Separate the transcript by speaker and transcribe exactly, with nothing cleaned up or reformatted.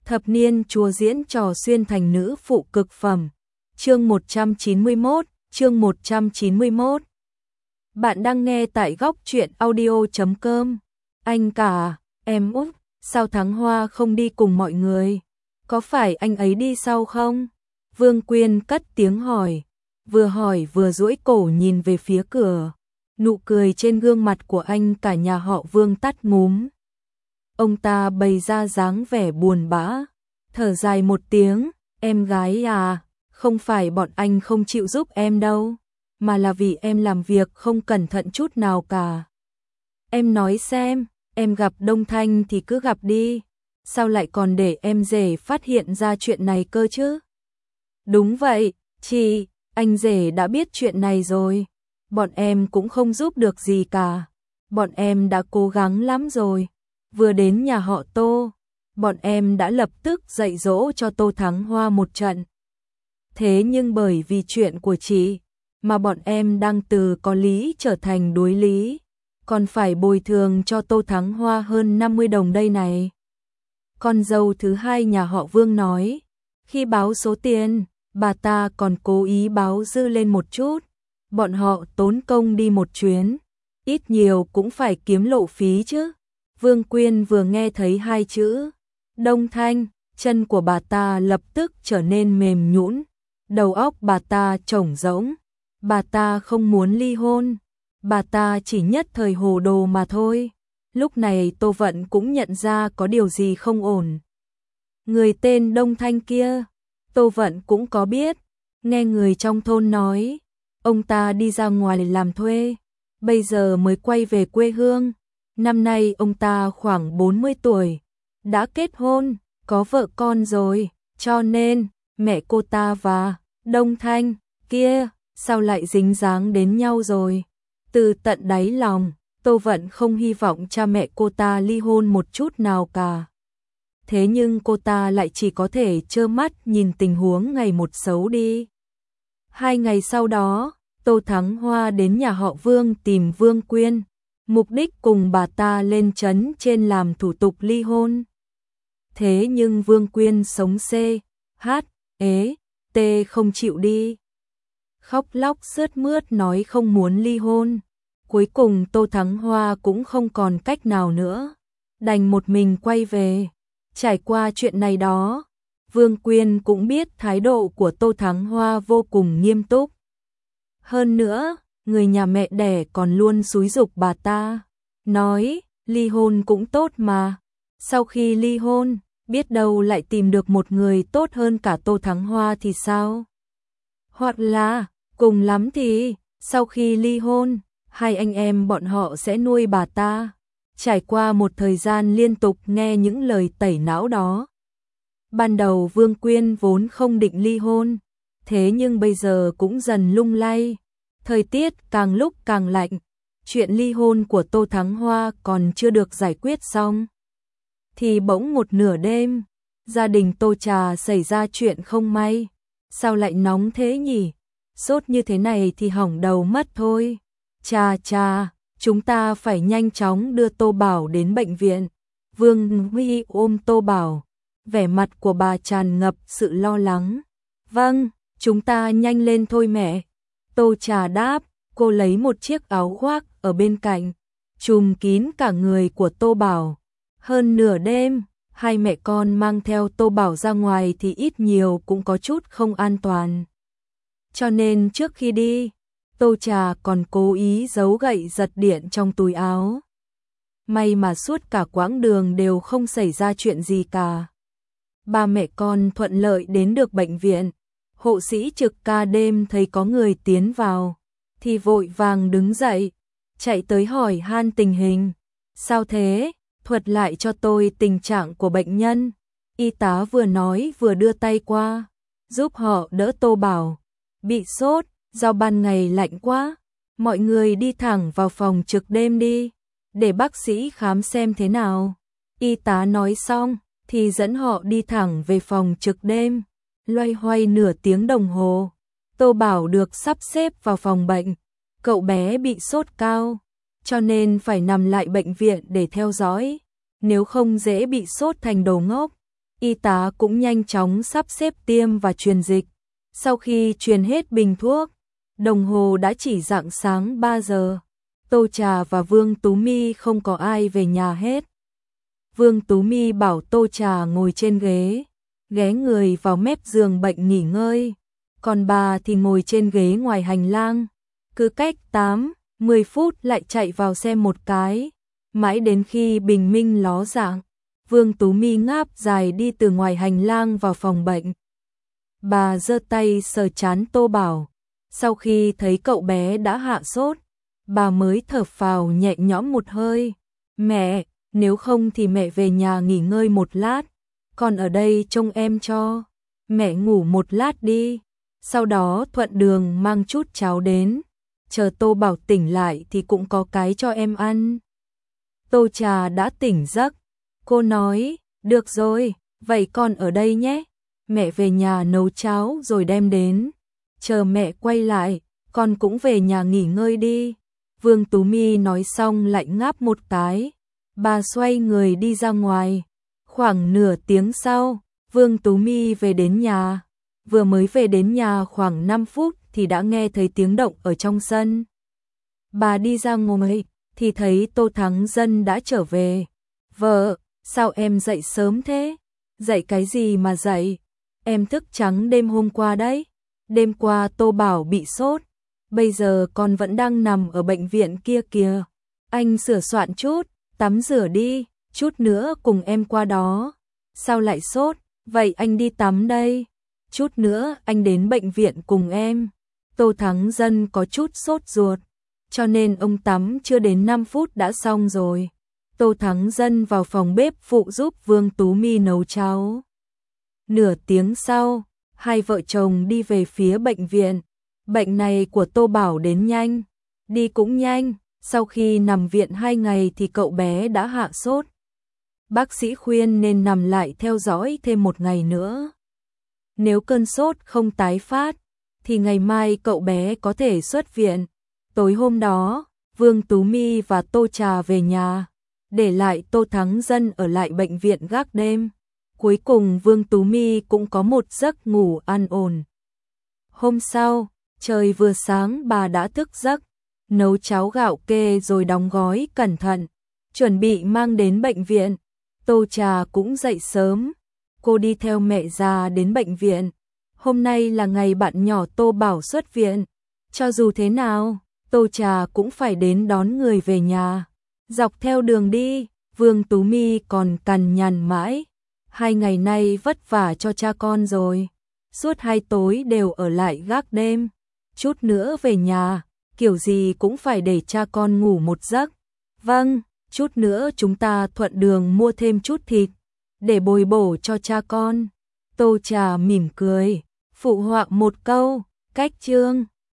Speaker 1: Thập niên chúa diễn trò xuyên thành nữ phụ cực phẩm. Chương một trăm chín mươi mốt, chương một trăm chín mươi mốt. Bạn đang nghe tại góc truyện audio chấm com. Anh cả, em út, sao Thắng Hoa không đi cùng mọi người? Có phải anh ấy đi sau không? Vương Quyên cất tiếng hỏi, vừa hỏi vừa duỗi cổ nhìn về phía cửa. Nụ cười trên gương mặt của anh cả nhà họ Vương tắt ngúm. Ông ta bày ra dáng vẻ buồn bã, thở dài một tiếng, em gái à, không phải bọn anh không chịu giúp em đâu, mà là vì em làm việc không cẩn thận chút nào cả. Em nói xem, em gặp Đông Thanh thì cứ gặp đi, sao lại còn để em rể phát hiện ra chuyện này cơ chứ? Đúng vậy, chị, anh rể đã biết chuyện này rồi, bọn em cũng không giúp được gì cả, bọn em đã cố gắng lắm rồi. Vừa đến nhà họ Tô, bọn em đã lập tức dạy dỗ cho Tô Thắng Hoa một trận. Thế nhưng bởi vì chuyện của chị, mà bọn em đang từ có lý trở thành đối lý, còn phải bồi thường cho Tô Thắng Hoa hơn năm mươi đồng đây này. Con dâu thứ hai nhà họ Vương nói, khi báo số tiền, bà ta còn cố ý báo dư lên một chút, bọn họ tốn công đi một chuyến, ít nhiều cũng phải kiếm lộ phí chứ. Vương Quyên vừa nghe thấy hai chữ Đông Thanh, chân của bà ta lập tức trở nên mềm nhũn, đầu óc bà ta trống rỗng. Bà ta không muốn ly hôn, bà ta chỉ nhất thời hồ đồ mà thôi. Lúc này Tô Vận cũng nhận ra có điều gì không ổn. Người tên Đông Thanh kia, Tô Vận cũng có biết, nghe người trong thôn nói, ông ta đi ra ngoài làm thuê, bây giờ mới quay về quê hương. Năm nay ông ta khoảng bốn mươi tuổi, đã kết hôn, có vợ con rồi, cho nên mẹ cô ta và Đông Thanh kia sao lại dính dáng đến nhau rồi. Từ tận đáy lòng, Tô Vận không hy vọng cha mẹ cô ta ly hôn một chút nào cả. Thế nhưng cô ta lại chỉ có thể trơ mắt nhìn tình huống ngày một xấu đi. Hai ngày sau đó, Tô Thắng Hoa đến nhà họ Vương tìm Vương Quyên. Mục đích cùng bà ta lên trấn trên làm thủ tục ly hôn. Thế nhưng Vương Quyên sống C, H, ế, T không chịu đi. Khóc lóc sướt mướt nói không muốn ly hôn. Cuối cùng Tô Thắng Hoa cũng không còn cách nào nữa, đành một mình quay về. Trải qua chuyện này đó, Vương Quyên cũng biết thái độ của Tô Thắng Hoa vô cùng nghiêm túc. Hơn nữa, người nhà mẹ đẻ còn luôn xúi giục bà ta, nói, ly hôn cũng tốt mà. Sau khi ly hôn, biết đâu lại tìm được một người tốt hơn cả Tô Thắng Hoa thì sao? Hoặc là, cùng lắm thì, sau khi ly hôn, hai anh em bọn họ sẽ nuôi bà ta. Trải qua một thời gian liên tục nghe những lời tẩy não đó. Ban đầu Vương Quyên vốn không định ly hôn, thế nhưng bây giờ cũng dần lung lay. Thời tiết càng lúc càng lạnh, chuyện ly hôn của Tô Thắng Hoa còn chưa được giải quyết xong. Thì bỗng một nửa đêm, gia đình Tô Trà xảy ra chuyện không may. Sao lại nóng thế nhỉ? Sốt như thế này thì hỏng đầu mất thôi. Trà trà, chúng ta phải nhanh chóng đưa Tô Bảo đến bệnh viện. Vương Huy ôm Tô Bảo, vẻ mặt của bà tràn ngập sự lo lắng. Vâng, chúng ta nhanh lên thôi mẹ. Tô Trà đáp, cô lấy một chiếc áo khoác ở bên cạnh, trùm kín cả người của Tô Bảo. Hơn nửa đêm, hai mẹ con mang theo Tô Bảo ra ngoài thì ít nhiều cũng có chút không an toàn. Cho nên trước khi đi, Tô Trà còn cố ý giấu gậy giật điện trong túi áo. May mà suốt cả quãng đường đều không xảy ra chuyện gì cả. Ba mẹ con thuận lợi đến được bệnh viện. Hộ sĩ trực ca đêm thấy có người tiến vào, thì vội vàng đứng dậy, chạy tới hỏi han tình hình. Sao thế? Thuật lại cho tôi tình trạng của bệnh nhân. Y tá vừa nói vừa đưa tay qua, giúp họ đỡ Tô Bảo. Bị sốt, do ban ngày lạnh quá. Mọi người đi thẳng vào phòng trực đêm đi, để bác sĩ khám xem thế nào. Y tá nói xong, thì dẫn họ đi thẳng về phòng trực đêm. Loay hoay nửa tiếng đồng hồ, Tô Bảo được sắp xếp vào phòng bệnh. Cậu bé bị sốt cao, cho nên phải nằm lại bệnh viện để theo dõi, nếu không dễ bị sốt thành đồ ngốc. Y tá cũng nhanh chóng sắp xếp tiêm và truyền dịch. Sau khi truyền hết bình thuốc, đồng hồ đã chỉ rạng sáng ba giờ. Tô Trà và Vương Tú My không có ai về nhà hết. Vương Tú My bảo Tô Trà ngồi trên ghế, ghé người vào mép giường bệnh nghỉ ngơi. Còn bà thì ngồi trên ghế ngoài hành lang. Cứ cách tám, mười phút lại chạy vào xem một cái. Mãi đến khi bình minh ló dạng, Vương Tú My ngáp dài đi từ ngoài hành lang vào phòng bệnh. Bà giơ tay sờ trán Tô Bảo. Sau khi thấy cậu bé đã hạ sốt, bà mới thở phào nhẹ nhõm một hơi. Mẹ, nếu không thì mẹ về nhà nghỉ ngơi một lát, con ở đây trông em cho. Mẹ ngủ một lát đi, sau đó thuận đường mang chút cháo đến. Chờ Tô Bảo tỉnh lại thì cũng có cái cho em ăn. Tô Trà đã tỉnh giấc. Cô nói, được rồi, vậy con ở đây nhé. Mẹ về nhà nấu cháo rồi đem đến. Chờ mẹ quay lại, con cũng về nhà nghỉ ngơi đi. Vương Tú My nói xong lại ngáp một cái. Bà xoay người đi ra ngoài. Khoảng nửa tiếng sau, Vương Tú My về đến nhà. Vừa mới về đến nhà khoảng năm phút thì đã nghe thấy tiếng động ở trong sân. Bà đi ra ngồi thì thấy Tô Thắng Dân đã trở về. Vợ, sao em dậy sớm thế? Dậy cái gì mà dậy? Em thức trắng đêm hôm qua đấy. Đêm qua Tô Bảo bị sốt. Bây giờ con vẫn đang nằm ở bệnh viện kia kìa. Anh sửa soạn chút, tắm rửa đi, chút nữa cùng em qua đó. Sao lại sốt? Vậy anh đi tắm đây. Chút nữa anh đến bệnh viện cùng em. Tô Thắng Dân có chút sốt ruột, cho nên ông tắm chưa đến năm phút đã xong rồi. Tô Thắng Dân vào phòng bếp phụ giúp Vương Tú My nấu cháo. Nửa tiếng sau, hai vợ chồng đi về phía bệnh viện. Bệnh này của Tô Bảo đến nhanh, đi cũng nhanh. Sau khi nằm viện hai ngày thì cậu bé đã hạ sốt. Bác sĩ khuyên nên nằm lại theo dõi thêm một ngày nữa. Nếu cơn sốt không tái phát, thì ngày mai cậu bé có thể xuất viện. Tối hôm đó, Vương Tú My và Tô Trà về nhà, để lại Tô Thắng Dân ở lại bệnh viện gác đêm. Cuối cùng Vương Tú My cũng có một giấc ngủ an ổn. Hôm sau, trời vừa sáng bà đã thức giấc, nấu cháo gạo kê rồi đóng gói cẩn thận, chuẩn bị mang đến bệnh viện. Tô Trà cũng dậy sớm, cô đi theo mẹ già đến bệnh viện. Hôm nay là ngày bạn nhỏ Tô Bảo xuất viện, cho dù thế nào, Tô Trà cũng phải đến đón người về nhà. Dọc theo đường đi, Vương Tú My còn cằn nhằn mãi. Hai ngày nay vất vả cho cha con rồi, suốt hai tối đều ở lại gác đêm. Chút nữa về nhà, kiểu gì cũng phải để cha con ngủ một giấc. Vâng, chút nữa chúng ta thuận đường mua thêm chút thịt, để bồi bổ cho cha con. Tô Trà mỉm cười, phụ họa một câu, cách chương.